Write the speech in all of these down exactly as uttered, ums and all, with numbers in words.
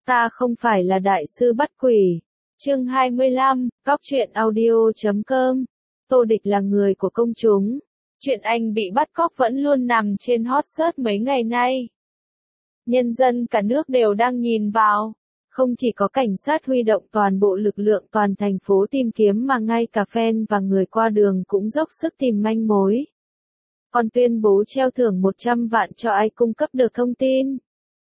Ta không phải là đại sư bắt quỷ. Chương hai mươi lăm, Cóc truyện audio chấm com. Tô Địch là người của công chúng. Chuyện anh bị bắt cóc vẫn luôn nằm trên hot search mấy ngày nay. Nhân dân cả nước đều đang nhìn vào. Không chỉ có cảnh sát huy động toàn bộ lực lượng toàn thành phố tìm kiếm mà ngay cả fan và người qua đường cũng dốc sức tìm manh mối. Còn tuyên bố treo thưởng một trăm vạn cho ai cung cấp được thông tin.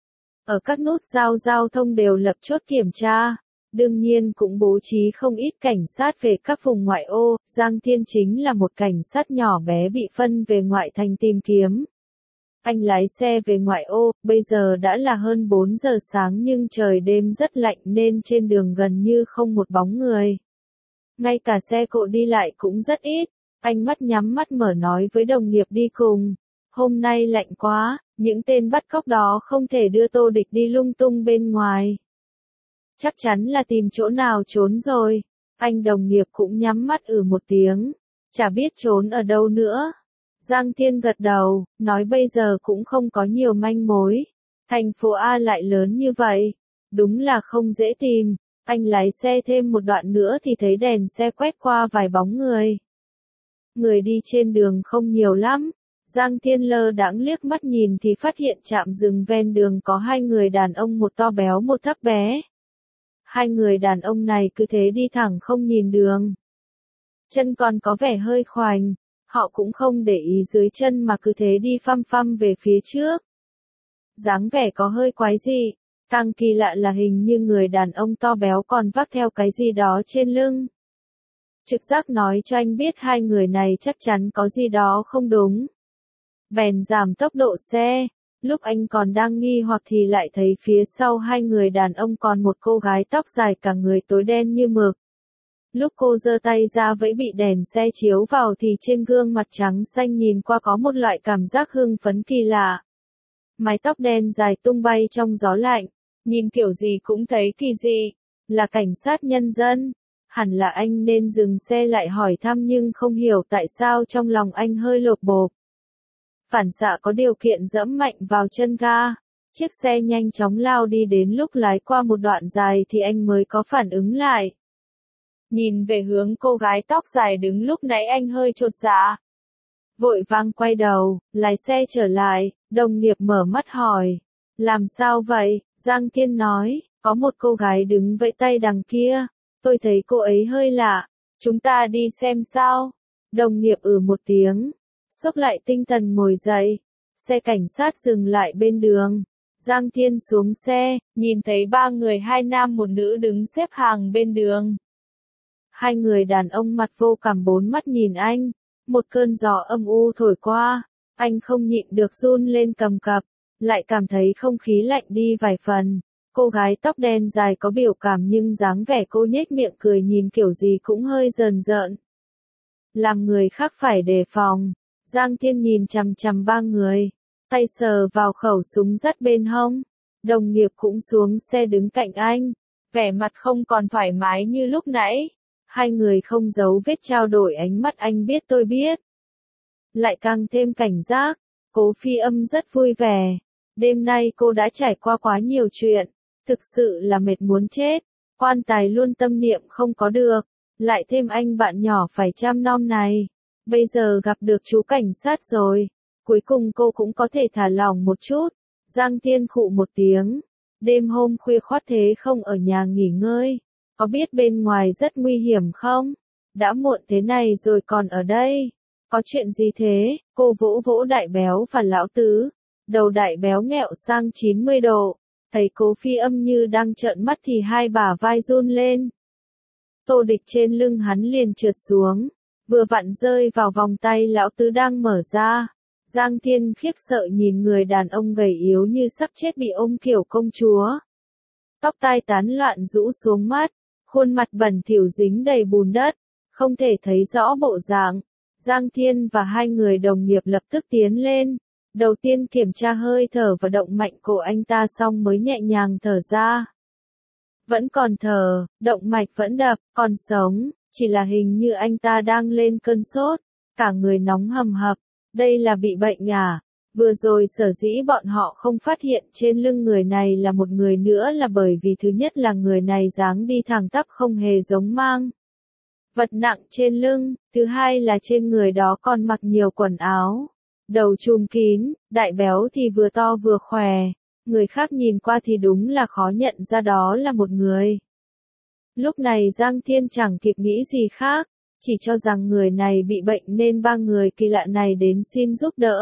Ở các nút giao giao thông đều lập chốt kiểm tra. Đương nhiên cũng bố trí không ít cảnh sát về các vùng ngoại ô. Giang Thiên chính là một cảnh sát nhỏ bé bị phân về ngoại thành tìm kiếm. Anh lái xe về ngoại ô, bây giờ đã là hơn bốn giờ sáng nhưng trời đêm rất lạnh nên trên đường gần như không một bóng người. Ngay cả xe cộ đi lại cũng rất ít. Anh mắt nhắm mắt mở nói với đồng nghiệp đi cùng. Hôm nay lạnh quá, những tên bắt cóc đó không thể đưa Tô Địch đi lung tung bên ngoài. Chắc chắn là tìm chỗ nào trốn rồi. Anh đồng nghiệp cũng nhắm mắt ử một tiếng. Chả biết trốn ở đâu nữa. Giang Thiên gật đầu, nói bây giờ cũng không có nhiều manh mối. Thành phố A lại lớn như vậy. Đúng là không dễ tìm. Anh lái xe thêm một đoạn nữa thì thấy đèn xe quét qua vài bóng người. Người đi trên đường không nhiều lắm. Giang Thiên lơ đãng liếc mắt nhìn thì phát hiện trạm dừng ven đường có hai người đàn ông, một to béo một thấp bé. Hai người đàn ông này cứ thế đi thẳng không nhìn đường. Chân còn có vẻ hơi khoành, họ cũng không để ý dưới chân mà cứ thế đi phăm phăm về phía trước. Dáng vẻ có hơi quái dị, càng kỳ lạ là hình như người đàn ông to béo còn vác theo cái gì đó trên lưng. Trực giác nói cho anh biết hai người này chắc chắn có gì đó không đúng. Bèn giảm tốc độ xe, lúc anh còn đang nghi hoặc thì lại thấy phía sau hai người đàn ông còn một cô gái tóc dài cả người tối đen như mực. Lúc cô giơ tay ra vẫy bị đèn xe chiếu vào thì trên gương mặt trắng xanh nhìn qua có một loại cảm giác hưng phấn kỳ lạ. Mái tóc đen dài tung bay trong gió lạnh, nhìn kiểu gì cũng thấy kỳ dị, là cảnh sát nhân dân. Hẳn là anh nên dừng xe lại hỏi thăm nhưng không hiểu tại sao trong lòng anh hơi lột bột. Phản xạ có điều kiện giẫm mạnh vào chân ga. Chiếc xe nhanh chóng lao đi, đến lúc lái qua một đoạn dài thì anh mới có phản ứng lại. Nhìn về hướng cô gái tóc dài đứng lúc nãy anh hơi chột dạ. Vội vàng quay đầu, lái xe trở lại, đồng nghiệp mở mắt hỏi. Làm sao vậy? Giang Thiên nói, có một cô gái đứng vẫy tay đằng kia. Tôi thấy cô ấy hơi lạ. Chúng ta đi xem sao? Đồng nghiệp ử một tiếng. Xốc lại tinh thần ngồi dậy. Xe cảnh sát dừng lại bên đường. Giang Thiên xuống xe, nhìn thấy ba người, hai nam một nữ đứng xếp hàng bên đường. Hai người đàn ông mặt vô cảm bốn mắt nhìn anh. Một cơn gió âm u thổi qua. Anh không nhịn được run lên cầm cập. Lại cảm thấy không khí lạnh đi vài phần. Cô gái tóc đen dài có biểu cảm nhưng dáng vẻ cô nhếch miệng cười nhìn kiểu gì cũng hơi rờn rợn. Làm người khác phải đề phòng. Giang Thiên nhìn chằm chằm ba người, tay sờ vào khẩu súng dắt bên hông. Đồng nghiệp cũng xuống xe đứng cạnh anh, vẻ mặt không còn thoải mái như lúc nãy. Hai người không giấu vết trao đổi ánh mắt, anh biết tôi biết. Lại càng thêm cảnh giác. Cố Phi Âm rất vui vẻ. Đêm nay cô đã trải qua quá nhiều chuyện, thực sự là mệt muốn chết. Quan tài luôn tâm niệm không có được, lại thêm anh bạn nhỏ phải chăm nom này. Bây giờ gặp được chú cảnh sát rồi, cuối cùng cô cũng có thể thả lỏng một chút. Giang Thiên khụ một tiếng. Đêm hôm khuya khoắt thế không ở nhà nghỉ ngơi, có biết bên ngoài rất nguy hiểm không? Đã muộn thế này rồi còn ở đây. Có chuyện gì thế? Cô vỗ vỗ Đại Béo và Lão Tứ. Đầu Đại Béo nghẹo sang chín mươi độ. Thấy Cố Phi Âm như đang trợn mắt thì hai bả vai run lên. Tô Địch trên lưng hắn liền trượt xuống, vừa vặn rơi vào vòng tay Lão Tứ đang mở ra. Giang Thiên khiếp sợ nhìn người đàn ông gầy yếu như sắp chết bị ôm kiểu công chúa. Tóc tai tán loạn rũ xuống mắt, khuôn mặt bẩn thỉu dính đầy bùn đất, không thể thấy rõ bộ dạng. Giang Thiên và hai người đồng nghiệp lập tức tiến lên. Đầu tiên kiểm tra hơi thở và động mạch của anh ta xong mới nhẹ nhàng thở ra. Vẫn còn thở, động mạch vẫn đập, còn sống, chỉ là hình như anh ta đang lên cơn sốt, cả người nóng hầm hập. Đây là bị bệnh à? Vừa rồi sở dĩ bọn họ không phát hiện trên lưng người này là một người nữa là bởi vì thứ nhất là người này dáng đi thẳng tắp không hề giống mang vật nặng trên lưng, thứ hai là trên người đó còn mặc nhiều quần áo, đầu trùm kín, đại béo thì vừa to vừa khỏe, người khác nhìn qua thì đúng là khó nhận ra đó là một người. Lúc này Giang Thiên chẳng kịp nghĩ gì khác, chỉ cho rằng người này bị bệnh nên ba người kỳ lạ này đến xin giúp đỡ.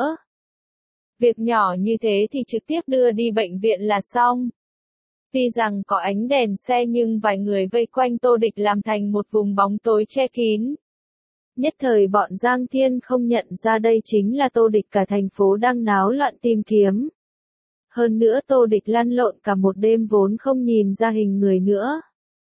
Việc nhỏ như thế thì trực tiếp đưa đi bệnh viện là xong. Tuy rằng có ánh đèn xe nhưng vài người vây quanh Tô Địch làm thành một vùng bóng tối che kín. Nhất thời bọn Giang Thiên không nhận ra đây chính là Tô Địch, cả thành phố đang náo loạn tìm kiếm. Hơn nữa Tô Địch lăn lộn cả một đêm vốn không nhìn ra hình người nữa.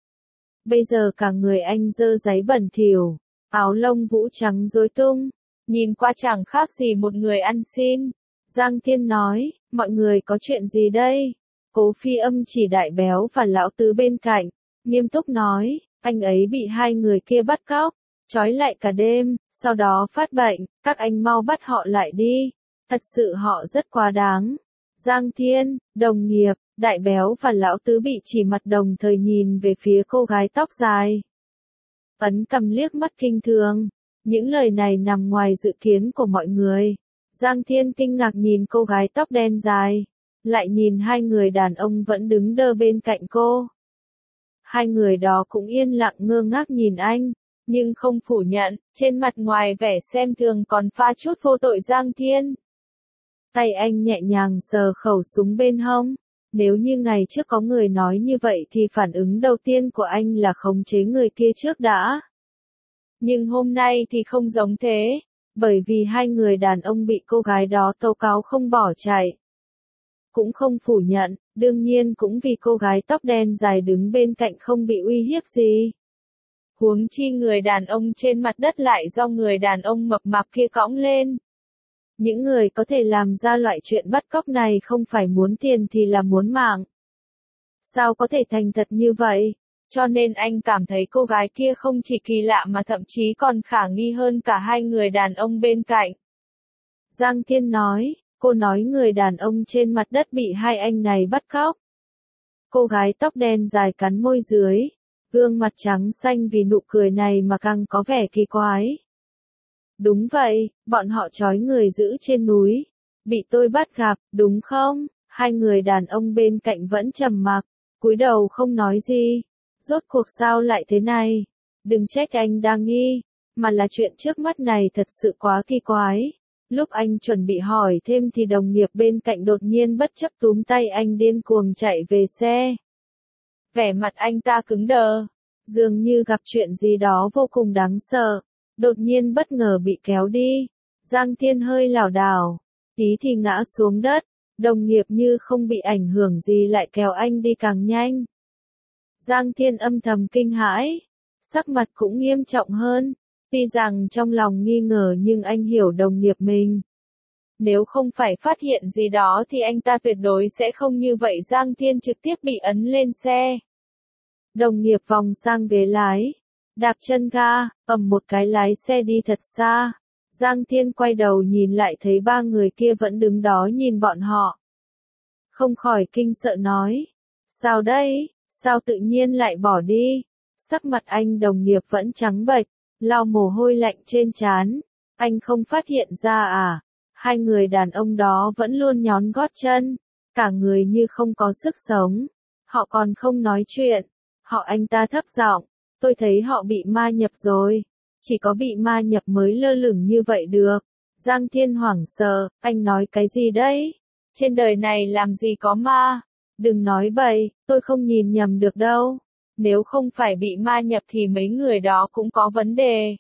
Bây giờ cả người anh dơ giấy bẩn thỉu, áo lông vũ trắng rối tung, nhìn qua chẳng khác gì một người ăn xin. Giang Thiên nói, mọi người có chuyện gì đây? Cố Phi Âm chỉ đại béo và lão tứ bên cạnh, nghiêm túc nói, anh ấy bị hai người kia bắt cóc, trói lại cả đêm, sau đó phát bệnh, các anh mau bắt họ lại đi, thật sự họ rất quá đáng. Giang Thiên, đồng nghiệp, đại béo và lão tứ bị chỉ mặt đồng thời nhìn về phía cô gái tóc dài. Ấn cầm liếc mắt kinh thường, những lời này nằm ngoài dự kiến của mọi người. Giang Thiên kinh ngạc nhìn cô gái tóc đen dài, lại nhìn hai người đàn ông vẫn đứng đơ bên cạnh cô. Hai người đó cũng yên lặng ngơ ngác nhìn anh, nhưng không phủ nhận, trên mặt ngoài vẻ xem thường còn pha chút vô tội Giang Thiên. Tay anh nhẹ nhàng sờ khẩu súng bên hông, nếu như ngày trước có người nói như vậy thì phản ứng đầu tiên của anh là khống chế người kia trước đã. Nhưng hôm nay thì không giống thế, bởi vì hai người đàn ông bị cô gái đó tố cáo không bỏ chạy. Cũng không phủ nhận, đương nhiên cũng vì cô gái tóc đen dài đứng bên cạnh không bị uy hiếp gì. Huống chi người đàn ông trên mặt đất lại do người đàn ông mập mạp kia cõng lên. Những người có thể làm ra loại chuyện bắt cóc này không phải muốn tiền thì là muốn mạng. Sao có thể thành thật như vậy? Cho nên anh cảm thấy cô gái kia không chỉ kỳ lạ mà thậm chí còn khả nghi hơn cả hai người đàn ông bên cạnh. Giang Thiên nói, cô nói người đàn ông trên mặt đất bị hai anh này bắt cóc. Cô gái tóc đen dài cắn môi dưới, gương mặt trắng xanh vì nụ cười này mà càng có vẻ kỳ quái. Đúng vậy, bọn họ trói người giữ trên núi, bị tôi bắt gặp, đúng không? Hai người đàn ông bên cạnh vẫn trầm mặc, cúi đầu không nói gì. Rốt cuộc sao lại thế này? Đừng trách anh đang nghi, mà là chuyện trước mắt này thật sự quá kỳ quái. Lúc anh chuẩn bị hỏi thêm thì đồng nghiệp bên cạnh đột nhiên bất chấp túm tay anh điên cuồng chạy về xe. Vẻ mặt anh ta cứng đờ, dường như gặp chuyện gì đó vô cùng đáng sợ, đột nhiên bất ngờ bị kéo đi. Giang Thiên hơi lảo đảo, tí thì ngã xuống đất, đồng nghiệp như không bị ảnh hưởng gì lại kéo anh đi càng nhanh. Giang Thiên âm thầm kinh hãi, sắc mặt cũng nghiêm trọng hơn, tuy rằng trong lòng nghi ngờ nhưng anh hiểu đồng nghiệp mình. Nếu không phải phát hiện gì đó thì anh ta tuyệt đối sẽ không như vậy. Giang Thiên trực tiếp bị ấn lên xe. Đồng nghiệp vòng sang ghế lái, đạp chân ga, ầm một cái lái xe đi thật xa. Giang Thiên quay đầu nhìn lại thấy ba người kia vẫn đứng đó nhìn bọn họ. Không khỏi kinh sợ nói, sao đây? Sao tự nhiên lại bỏ đi? Sắc mặt anh đồng nghiệp vẫn trắng bệch, lau mồ hôi lạnh trên trán. Anh không phát hiện ra à? Hai người đàn ông đó vẫn luôn nhón gót chân, cả người như không có sức sống. Họ còn không nói chuyện. Họ anh ta thấp giọng, tôi thấy họ bị ma nhập rồi. Chỉ có bị ma nhập mới lơ lửng như vậy được. Giang Thiên hoảng sợ, anh nói cái gì đấy? Trên đời này làm gì có ma? Đừng nói bậy, tôi không nhìn nhầm được đâu. Nếu không phải bị ma nhập thì mấy người đó cũng có vấn đề.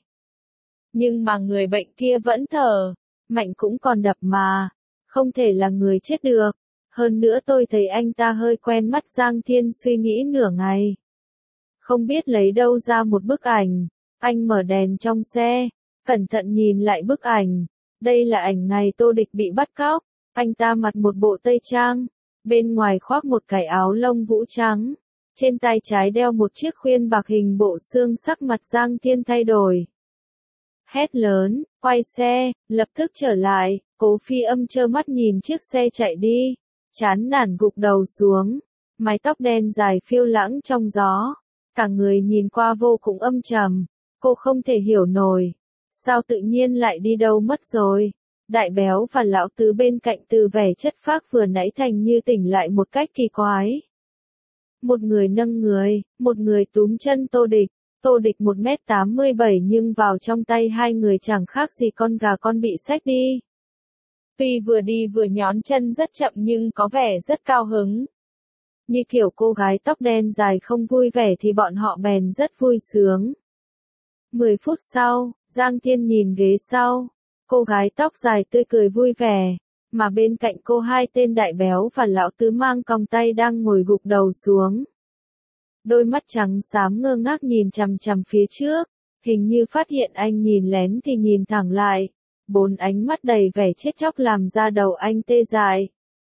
Nhưng mà người bệnh kia vẫn thở, mạnh cũng còn đập mà. Không thể là người chết được. Hơn nữa tôi thấy anh ta hơi quen mắt. Giang Thiên suy nghĩ nửa ngày. Không biết lấy đâu ra một bức ảnh. Anh mở đèn trong xe, cẩn thận nhìn lại bức ảnh. Đây là ảnh ngày Tô Địch bị bắt cóc. Anh ta mặc một bộ tây trang, bên ngoài khoác một cái áo lông vũ trắng. Trên tay trái đeo một chiếc khuyên bạc hình bộ xương. Sắc mặt Giang Thiên thay đổi. Hét lớn, quay xe, lập tức trở lại, Cố Phi Âm trơ mắt nhìn chiếc xe chạy đi, chán nản gục đầu xuống, mái tóc đen dài phiêu lãng trong gió, cả người nhìn qua vô cùng âm trầm, cô không thể hiểu nổi, sao tự nhiên lại đi đâu mất rồi. Đại Béo và Lão Tứ bên cạnh từ vẻ chất phác vừa nãy thành như tỉnh lại một cách kỳ quái. Một người nâng người, một người túm chân Tô Địch, Tô Địch một mét tám mươi bảy nhưng vào trong tay hai người chẳng khác gì con gà con bị xách đi. Tuy vừa đi vừa nhón chân rất chậm nhưng có vẻ rất cao hứng. Như kiểu cô gái tóc đen dài không vui vẻ thì bọn họ bèn rất vui sướng. Mười phút sau, Giang Thiên nhìn ghế sau. Cô gái tóc dài tươi cười vui vẻ, mà bên cạnh cô hai tên Đại Béo và Lão Tứ mang còng tay đang ngồi gục đầu xuống. Đôi mắt trắng xám ngơ ngác nhìn chằm chằm phía trước, hình như phát hiện anh nhìn lén thì nhìn thẳng lại. Bốn ánh mắt đầy vẻ chết chóc làm da đầu anh tê dại.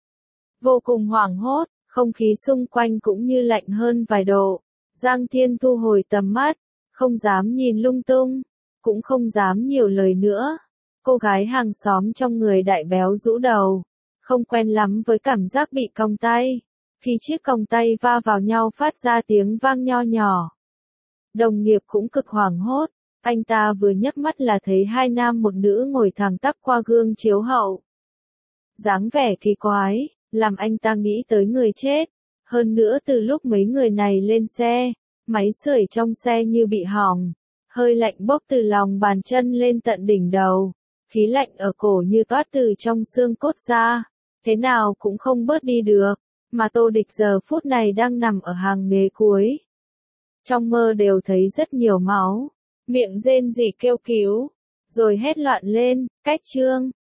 Vô cùng hoảng hốt, không khí xung quanh cũng như lạnh hơn vài độ. Giang Thiên thu hồi tầm mắt, không dám nhìn lung tung, cũng không dám nhiều lời nữa. Cô gái hàng xóm trong người Đại Béo rũ đầu, không quen lắm với cảm giác bị còng tay. Khi chiếc còng tay va vào nhau phát ra tiếng vang nho nhỏ. Đồng nghiệp cũng cực hoảng hốt, anh ta vừa nhấc mắt là thấy hai nam một nữ ngồi thẳng tắp qua gương chiếu hậu. Dáng vẻ kỳ quái, làm anh ta nghĩ tới người chết. Hơn nữa từ lúc mấy người này lên xe, máy sưởi trong xe như bị hỏng, hơi lạnh bốc từ lòng bàn chân lên tận đỉnh đầu. Khí lạnh ở cổ như toát từ trong xương cốt ra, thế nào cũng không bớt đi được, mà Tô Địch giờ phút này đang nằm ở hàng ghế cuối. Trong mơ đều thấy rất nhiều máu, miệng rên rỉ kêu cứu, rồi hét loạn lên, cách chương.